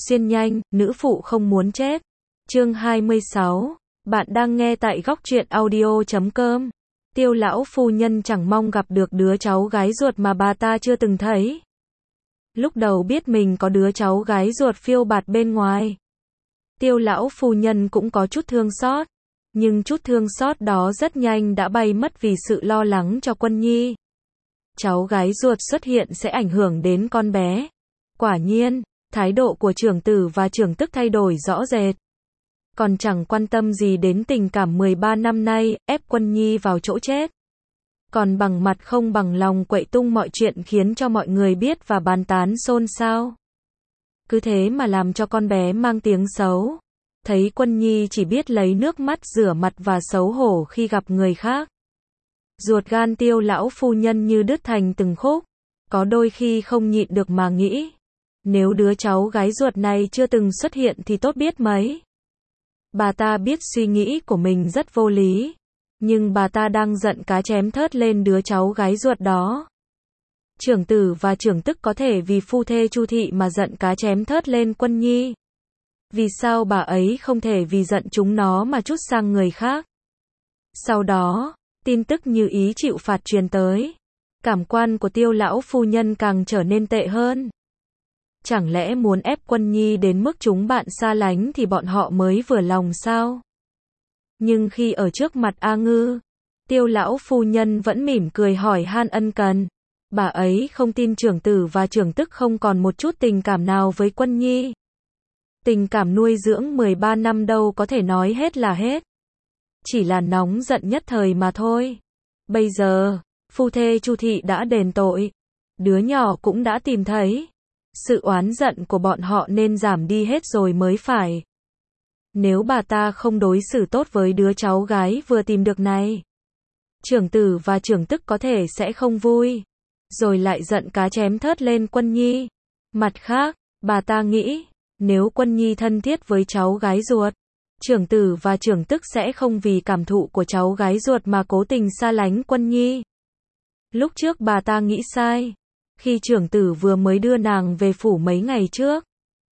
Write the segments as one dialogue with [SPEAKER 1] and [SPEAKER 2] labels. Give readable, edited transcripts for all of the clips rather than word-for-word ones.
[SPEAKER 1] Xuyên nhanh, nữ phụ không muốn chết. Chương 26. Bạn đang nghe tại góc truyện audio.com. Tiêu lão phu nhân chẳng mong gặp được đứa cháu gái ruột mà bà ta chưa từng thấy. Lúc đầu biết mình có đứa cháu gái ruột phiêu bạt bên ngoài, Tiêu lão phu nhân cũng có chút thương xót, nhưng chút thương xót đó rất nhanh đã bay mất vì sự lo lắng cho Quân Nhi. Cháu gái ruột xuất hiện sẽ ảnh hưởng đến con bé. Quả nhiên, thái độ của trưởng tử và trưởng tức thay đổi rõ rệt. Còn chẳng quan tâm gì đến tình cảm 13 năm nay, ép Quân Nhi vào chỗ chết. Còn bằng mặt không bằng lòng quậy tung mọi chuyện khiến cho mọi người biết và bàn tán xôn xao. Cứ thế mà làm cho con bé mang tiếng xấu. Thấy Quân Nhi chỉ biết lấy nước mắt rửa mặt và xấu hổ khi gặp người khác. Ruột gan Tiêu lão phu nhân như đứt thành từng khúc. Có đôi khi không nhịn được mà nghĩ, nếu đứa cháu gái ruột này chưa từng xuất hiện thì tốt biết mấy. Bà ta biết suy nghĩ của mình rất vô lý, nhưng bà ta đang giận cá chém thớt lên đứa cháu gái ruột đó. Trưởng tử và trưởng tức có thể vì phu thê Chu thị mà giận cá chém thớt lên Quân Nhi. Vì sao bà ấy không thể vì giận chúng nó mà trút sang người khác? Sau đó, tin tức như ý chịu phạt truyền tới. Cảm quan của Tiêu lão phu nhân càng trở nên tệ hơn. Chẳng lẽ muốn ép Quân Nhi đến mức chúng bạn xa lánh thì bọn họ mới vừa lòng sao? Nhưng khi ở trước mặt A Ngư, Tiêu lão phu nhân vẫn mỉm cười hỏi han ân cần. Bà ấy không tin trưởng tử và trưởng tức không còn một chút tình cảm nào với Quân Nhi. Tình cảm nuôi dưỡng 13 năm đâu có thể nói hết là hết. Chỉ là nóng giận nhất thời mà thôi. Bây giờ, phu thê Chu thị đã đền tội. Đứa nhỏ cũng đã tìm thấy. Sự oán giận của bọn họ nên giảm đi hết rồi mới phải. Nếu bà ta không đối xử tốt với đứa cháu gái vừa tìm được này, trưởng tử và trưởng tức có thể sẽ không vui, rồi lại giận cá chém thớt lên Quân Nhi. Mặt khác, bà ta nghĩ, nếu Quân Nhi thân thiết với cháu gái ruột, trưởng tử và trưởng tức sẽ không vì cảm thụ của cháu gái ruột mà cố tình xa lánh Quân Nhi. Lúc trước bà ta nghĩ sai. Khi trưởng tử vừa mới đưa nàng về phủ mấy ngày trước,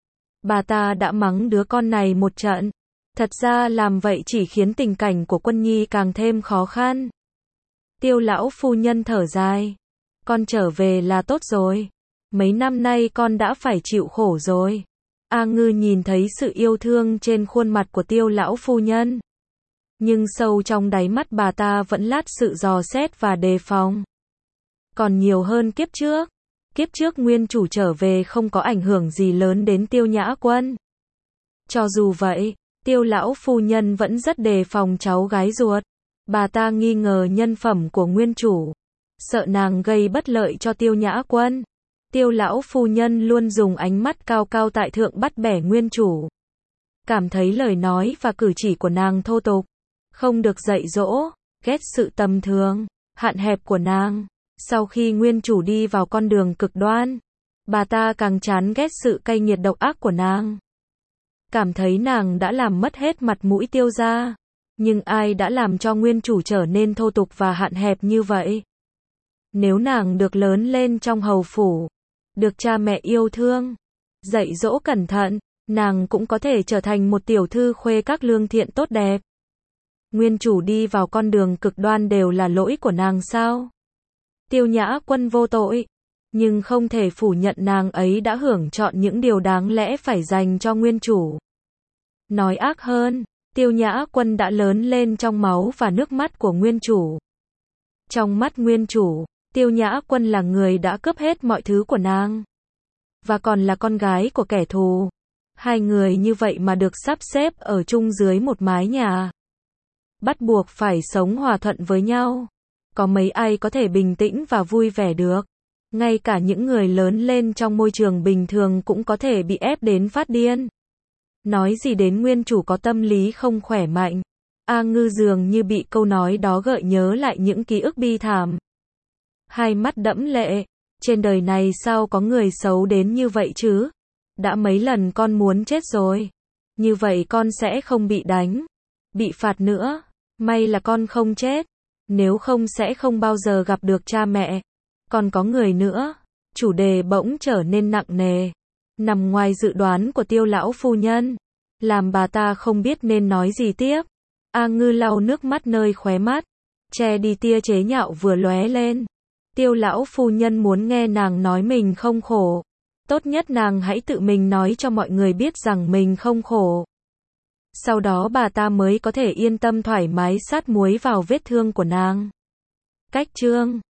[SPEAKER 1] bà ta đã mắng đứa con này một trận. Thật ra làm vậy chỉ khiến tình cảnh của Quân Nhi càng thêm khó khăn. Tiêu lão phu nhân thở dài. Con trở về là tốt rồi. Mấy năm nay con đã phải chịu khổ rồi. A Ngư nhìn thấy sự yêu thương trên khuôn mặt của Tiêu lão phu nhân. Nhưng sâu trong đáy mắt bà ta vẫn lát sự dò xét và đề phòng. Còn nhiều hơn kiếp trước. Kiếp trước nguyên chủ trở về không có ảnh hưởng gì lớn đến Tiêu Nhã Quân. Cho dù vậy, Tiêu lão phu nhân vẫn rất đề phòng cháu gái ruột. Bà ta nghi ngờ nhân phẩm của nguyên chủ, sợ nàng gây bất lợi cho Tiêu Nhã Quân. Tiêu lão phu nhân luôn dùng ánh mắt cao cao tại thượng bắt bẻ nguyên chủ. Cảm thấy lời nói và cử chỉ của nàng thô tục, không được dạy dỗ, ghét sự tầm thường, hạn hẹp của nàng. Sau khi nguyên chủ đi vào con đường cực đoan, bà ta càng chán ghét sự cay nghiệt độc ác của nàng. Cảm thấy nàng đã làm mất hết mặt mũi Tiêu gia. Nhưng ai đã làm cho nguyên chủ trở nên thô tục và hạn hẹp như vậy? Nếu nàng được lớn lên trong hầu phủ, được cha mẹ yêu thương, dạy dỗ cẩn thận, nàng cũng có thể trở thành một tiểu thư khuê các lương thiện tốt đẹp. Nguyên chủ đi vào con đường cực đoan đều là lỗi của nàng sao? Tiêu Nhã Quân vô tội, nhưng không thể phủ nhận nàng ấy đã hưởng chọn những điều đáng lẽ phải dành cho nguyên chủ. Nói ác hơn, Tiêu Nhã Quân đã lớn lên trong máu và nước mắt của nguyên chủ. Trong mắt nguyên chủ, Tiêu Nhã Quân là người đã cướp hết mọi thứ của nàng, và còn là con gái của kẻ thù. Hai người như vậy mà được sắp xếp ở chung dưới một mái nhà, bắt buộc phải sống hòa thuận với nhau. Có mấy ai có thể bình tĩnh và vui vẻ được? Ngay cả những người lớn lên trong môi trường bình thường cũng có thể bị ép đến phát điên. Nói gì đến nguyên chủ có tâm lý không khỏe mạnh. A Ngư dường như bị câu nói đó gợi nhớ lại những ký ức bi thảm. Hai mắt đẫm lệ. Trên đời này sao có người xấu đến như vậy chứ? Đã mấy lần con muốn chết rồi. Như vậy con sẽ không bị đánh, bị phạt nữa. May là con không chết. Nếu không sẽ không bao giờ gặp được cha mẹ. Còn có người nữa. Chủ đề bỗng trở nên nặng nề. nằm ngoài dự đoán của Tiêu lão phu nhân, làm bà ta không biết nên nói gì tiếp. A Ngư lau nước mắt nơi khóe mắt, che đi tia chế nhạo vừa lóe lên. Tiêu lão phu nhân muốn nghe nàng nói mình không khổ. Tốt nhất nàng hãy tự mình nói cho mọi người biết rằng mình không khổ. Sau đó bà ta mới có thể yên tâm thoải mái sát muối vào vết thương của nàng. Cách chương